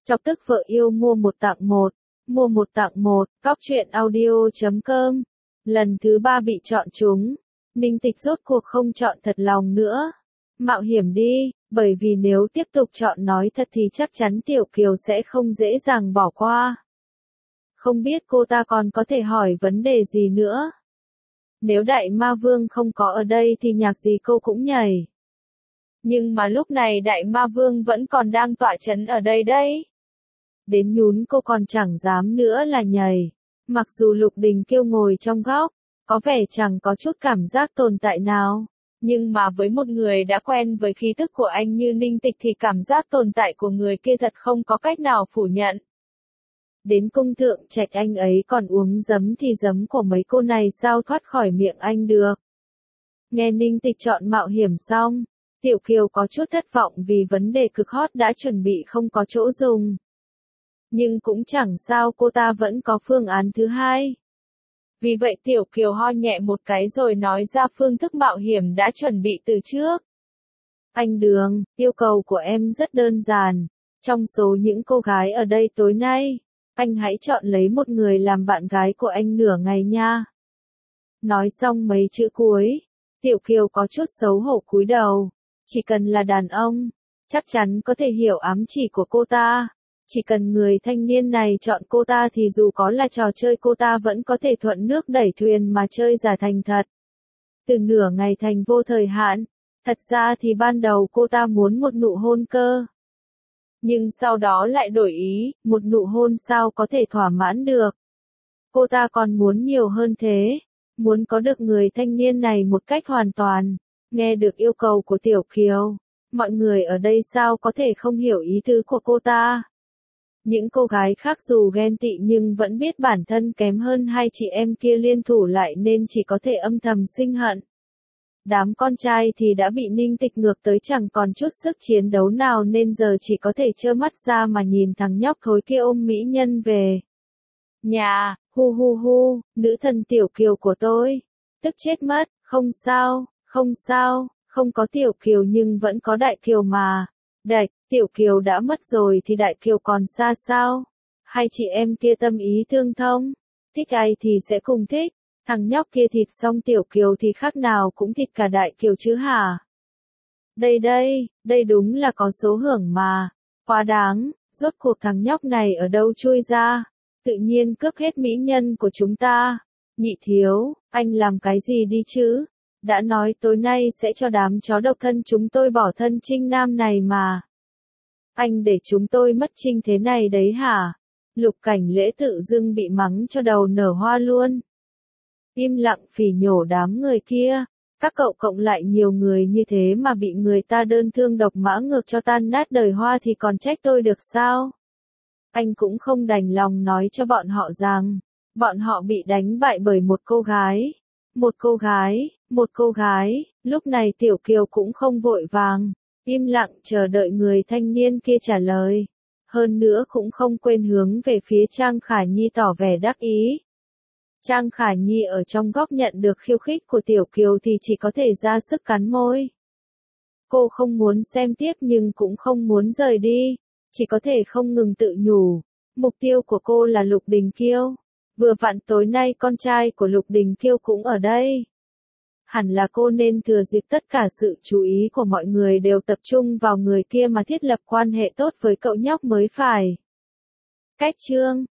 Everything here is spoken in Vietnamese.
Chọc tức vợ yêu mua một tặng một. Mua một tặng một, cóc.truyện.audio.com. Lần thứ 3 bị chọn trúng. Ninh Tịch rốt cuộc không chọn thật lòng nữa. Mạo hiểm đi, bởi vì nếu tiếp tục chọn nói thật thì chắc chắn Tiểu Kiều sẽ không dễ dàng bỏ qua. Không biết cô ta còn có thể hỏi vấn đề gì nữa. Nếu Đại Ma Vương không có ở đây thì nhạc gì cô cũng nhảy. Nhưng mà lúc này Đại Ma Vương vẫn còn đang tọa trấn ở đây đấy. Đến nhún cô còn chẳng dám nữa là nhảy. Mặc dù Lục Đình Kiêu ngồi trong góc, có vẻ chẳng có chút cảm giác tồn tại nào. Nhưng mà với một người đã quen với khí tức của anh như Ninh Tịch thì cảm giác tồn tại của người kia thật không có cách nào phủ nhận. Đến cung thượng trạch anh ấy còn uống giấm thì giấm của mấy cô này sao thoát khỏi miệng anh được. Nghe Ninh Tịch chọn mạo hiểm xong, Tiểu Kiều có chút thất vọng vì vấn đề cực hot đã chuẩn bị không có chỗ dùng. Nhưng cũng chẳng sao, cô ta vẫn có phương án thứ hai. Vì vậy Tiểu Kiều ho nhẹ một cái rồi nói ra phương thức mạo hiểm đã chuẩn bị từ trước. Anh Đường, yêu cầu của em rất đơn giản. Trong số những cô gái ở đây tối nay, anh hãy chọn lấy một người làm bạn gái của anh nửa ngày nha. Nói xong mấy chữ cuối, Tiểu Kiều có chút xấu hổ cúi đầu. Chỉ cần là đàn ông, chắc chắn có thể hiểu ám chỉ của cô ta. Chỉ cần người thanh niên này chọn cô ta thì dù có là trò chơi cô ta vẫn có thể thuận nước đẩy thuyền mà chơi giả thành thật. Từ nửa ngày thành vô thời hạn, thật ra thì ban đầu cô ta muốn một nụ hôn cơ. Nhưng sau đó lại đổi ý, một nụ hôn sao có thể thỏa mãn được. Cô ta còn muốn nhiều hơn thế, muốn có được người thanh niên này một cách hoàn toàn. Nghe được yêu cầu của Tiểu Kiều, mọi người ở đây sao có thể không hiểu ý tứ của cô ta. Những cô gái khác dù ghen tị nhưng vẫn biết bản thân kém hơn hai chị em kia liên thủ lại nên chỉ có thể âm thầm sinh hận. Đám con trai thì đã bị Ninh Tịch ngược tới chẳng còn chút sức chiến đấu nào nên giờ chỉ có thể trơ mắt ra mà nhìn thằng nhóc thối kia ôm mỹ nhân về nhà. Hu hu hu, nữ thần Tiểu Kiều của tôi. Tức chết mất, không sao, không sao, không có Tiểu Kiều nhưng vẫn có Đại Kiều mà. Đạch, Tiểu Kiều đã mất rồi thì Đại Kiều còn xa sao? Hai chị em kia tâm ý tương thông, thích ai thì sẽ cùng thích. Thằng nhóc kia thịt xong Tiểu Kiều thì khác nào cũng thịt cả Đại Kiều chứ hả? Đây đúng là có số hưởng mà. Quá đáng, rốt cuộc thằng nhóc này ở đâu chui ra? Tự nhiên cướp hết mỹ nhân của chúng ta. Nhị thiếu, anh làm cái gì đi chứ? Đã nói tối nay sẽ cho đám chó độc thân chúng tôi bỏ thân Trinh Nam này mà. Anh để chúng tôi mất Trinh thế này đấy hả? Lục Cảnh Lễ tự dưng bị mắng cho đầu nở hoa luôn. Im lặng phỉ nhổ đám người kia. Các cậu cộng lại nhiều người như thế mà bị người ta đơn thương độc mã ngược cho tan nát đời hoa thì còn trách tôi được sao? Anh cũng không đành lòng nói cho bọn họ rằng, bọn họ bị đánh bại bởi một cô gái. Một cô gái, lúc này Tiểu Kiều cũng không vội vàng, im lặng chờ đợi người thanh niên kia trả lời. Hơn nữa cũng không quên hướng về phía Trang Khả Nhi tỏ vẻ đắc ý. Trang Khả Nhi ở trong góc nhận được khiêu khích của Tiểu Kiều thì chỉ có thể ra sức cắn môi. Cô không muốn xem tiếp nhưng cũng không muốn rời đi, chỉ có thể không ngừng tự nhủ. Mục tiêu của cô là Lục Đình Kiêu. Vừa vặn tối nay con trai của Lục Đình Kiêu cũng ở đây. Hẳn là cô nên thừa dịp tất cả sự chú ý của mọi người đều tập trung vào người kia mà thiết lập quan hệ tốt với cậu nhóc mới phải. Cách chương